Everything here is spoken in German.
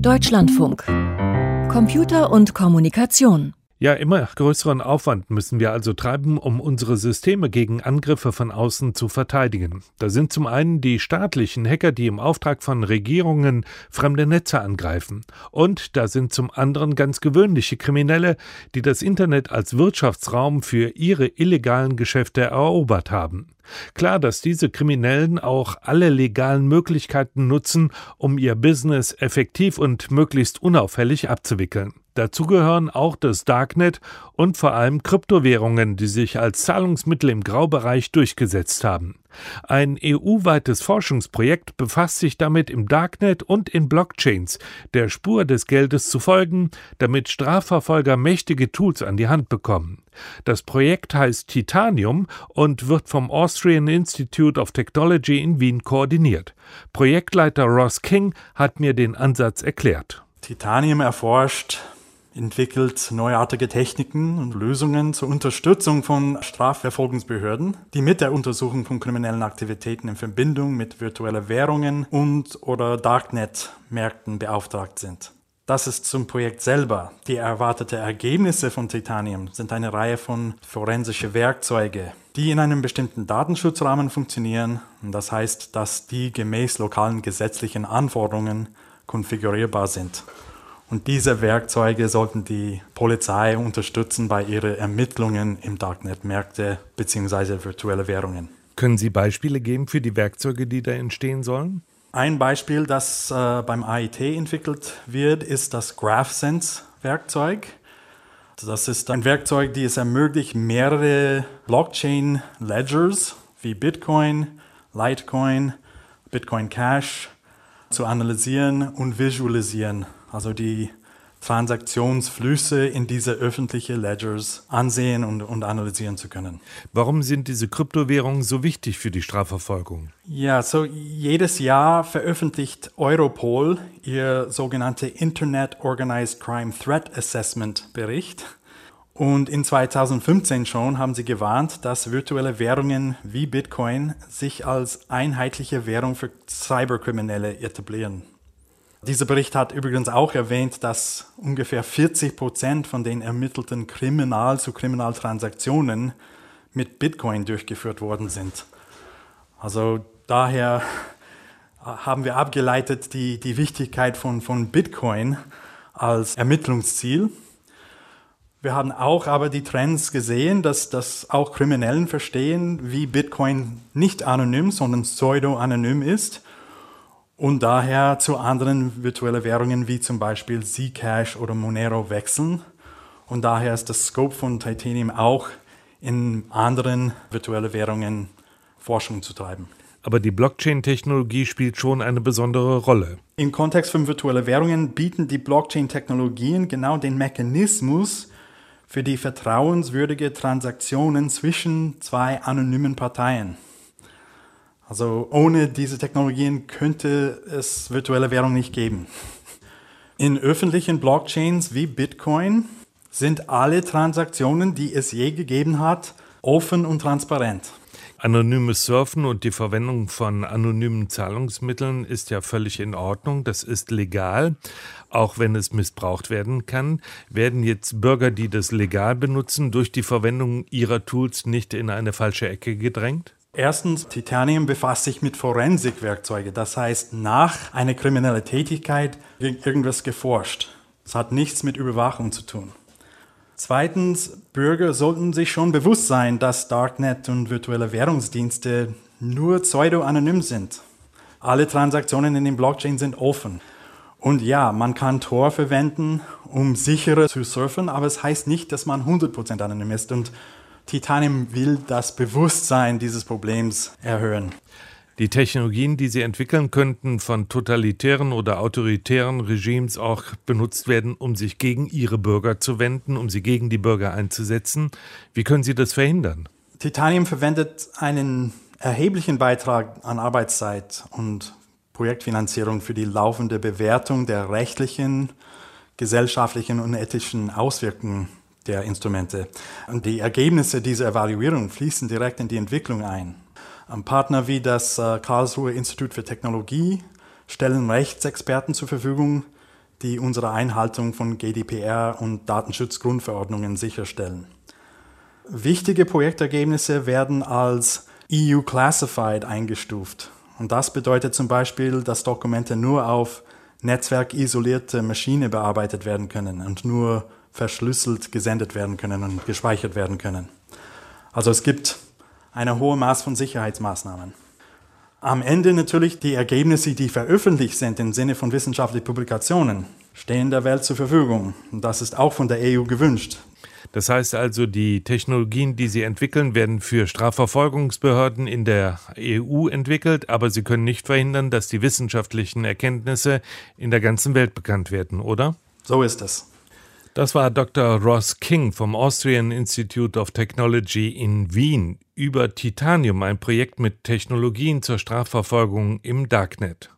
Deutschlandfunk. Computer und Kommunikation. Ja, immer größeren Aufwand müssen wir also treiben, um unsere Systeme gegen Angriffe von außen zu verteidigen. Da sind zum einen die staatlichen Hacker, die im Auftrag von Regierungen fremde Netze angreifen. Und da sind zum anderen ganz gewöhnliche Kriminelle, die das Internet als Wirtschaftsraum für ihre illegalen Geschäfte erobert haben. Klar, dass diese Kriminellen auch alle legalen Möglichkeiten nutzen, um ihr Business effektiv und möglichst unauffällig abzuwickeln. Dazu gehören auch das Darknet und vor allem Kryptowährungen, die sich als Zahlungsmittel im Graubereich durchgesetzt haben. Ein EU-weites Forschungsprojekt befasst sich damit, im Darknet und in Blockchains der Spur des Geldes zu folgen, damit Strafverfolger mächtige Tools an die Hand bekommen. Das Projekt heißt Titanium und wird vom Austrian Institute of Technology in Wien koordiniert. Projektleiter Ross King hat mir den Ansatz erklärt. Titanium entwickelt neuartige Techniken und Lösungen zur Unterstützung von Strafverfolgungsbehörden, die mit der Untersuchung von kriminellen Aktivitäten in Verbindung mit virtuellen Währungen und/oder Darknet-Märkten beauftragt sind. Das ist zum Projekt selber. Die erwarteten Ergebnisse von Titanium sind eine Reihe von forensischen Werkzeugen, die in einem bestimmten Datenschutzrahmen funktionieren. Und das heißt, dass die gemäß lokalen gesetzlichen Anforderungen konfigurierbar sind. Und diese Werkzeuge sollten die Polizei unterstützen bei ihren Ermittlungen im Darknet-Märkte bzw. virtuelle Währungen. Können Sie Beispiele geben für die Werkzeuge, die da entstehen sollen? Ein Beispiel, das beim AIT entwickelt wird, ist das GraphSense-Werkzeug. Das ist ein Werkzeug, das es ermöglicht, mehrere Blockchain-Ledgers wie Bitcoin, Litecoin, Bitcoin Cash zu analysieren und visualisieren. Also die Transaktionsflüsse in diese öffentlichen Ledgers ansehen und analysieren zu können. Warum sind diese Kryptowährungen so wichtig für die Strafverfolgung? Ja, so jedes Jahr veröffentlicht Europol ihr sogenannte Internet Organized Crime Threat Assessment Bericht. Und in 2015 schon haben sie gewarnt, dass virtuelle Währungen wie Bitcoin sich als einheitliche Währung für Cyberkriminelle etablieren. Dieser Bericht hat übrigens auch erwähnt, dass ungefähr 40% von den ermittelten Kriminaltransaktionen mit Bitcoin durchgeführt worden sind. Also daher haben wir abgeleitet die Wichtigkeit von Bitcoin als Ermittlungsziel. Wir haben auch aber die Trends gesehen, dass auch Kriminellen verstehen, wie Bitcoin nicht anonym, sondern pseudo-anonym ist. Und daher zu anderen virtuellen Währungen wie zum Beispiel Zcash oder Monero wechseln. Und daher ist das Scope von Titanium auch in anderen virtuellen Währungen Forschung zu treiben. Aber die Blockchain-Technologie spielt schon eine besondere Rolle. Im Kontext von virtuellen Währungen bieten die Blockchain-Technologien genau den Mechanismus für die vertrauenswürdige Transaktionen zwischen zwei anonymen Parteien. Also ohne diese Technologien könnte es virtuelle Währung nicht geben. In öffentlichen Blockchains wie Bitcoin sind alle Transaktionen, die es je gegeben hat, offen und transparent. Anonymes Surfen und die Verwendung von anonymen Zahlungsmitteln ist ja völlig in Ordnung. Das ist legal, auch wenn es missbraucht werden kann. Werden jetzt Bürger, die das legal benutzen, durch die Verwendung ihrer Tools nicht in eine falsche Ecke gedrängt? Erstens, Titanium befasst sich mit Forensikwerkzeugen. Das heißt, nach einer kriminellen Tätigkeit wird irgendwas geforscht. Das hat nichts mit Überwachung zu tun. Zweitens, Bürger sollten sich schon bewusst sein, dass Darknet und virtuelle Währungsdienste nur pseudo-anonym sind. Alle Transaktionen in den Blockchain sind offen. Und ja, man kann Tor verwenden, um sicherer zu surfen, aber es heißt nicht, dass man 100% anonym ist. Und Titanium will das Bewusstsein dieses Problems erhöhen. Die Technologien, die Sie entwickeln, könnten von totalitären oder autoritären Regimes auch benutzt werden, um sich gegen ihre Bürger zu wenden, um sie gegen die Bürger einzusetzen. Wie können Sie das verhindern? Titanium verwendet einen erheblichen Beitrag an Arbeitszeit und Projektfinanzierung für die laufende Bewertung der rechtlichen, gesellschaftlichen und ethischen Auswirkungen der Instrumente. Und die Ergebnisse dieser Evaluierung fließen direkt in die Entwicklung ein. Partner wie das Karlsruher Institut für Technologie stellen Rechtsexperten zur Verfügung, die unsere Einhaltung von GDPR und Datenschutzgrundverordnungen sicherstellen. Wichtige Projektergebnisse werden als EU Classified eingestuft. Und das bedeutet zum Beispiel, dass Dokumente nur auf netzwerkisolierte Maschine bearbeitet werden können und nur verschlüsselt gesendet werden können und gespeichert werden können. Also es gibt ein hohes Maß von Sicherheitsmaßnahmen. Am Ende natürlich die Ergebnisse, die veröffentlicht sind im Sinne von wissenschaftlichen Publikationen, stehen der Welt zur Verfügung. Und das ist auch von der EU gewünscht. Das heißt also, die Technologien, die Sie entwickeln, werden für Strafverfolgungsbehörden in der EU entwickelt, aber sie können nicht verhindern, dass die wissenschaftlichen Erkenntnisse in der ganzen Welt bekannt werden, oder? So ist es. Das war Dr. Ross King vom Austrian Institute of Technology in Wien über Titanium, ein Projekt mit Technologien zur Strafverfolgung im Darknet.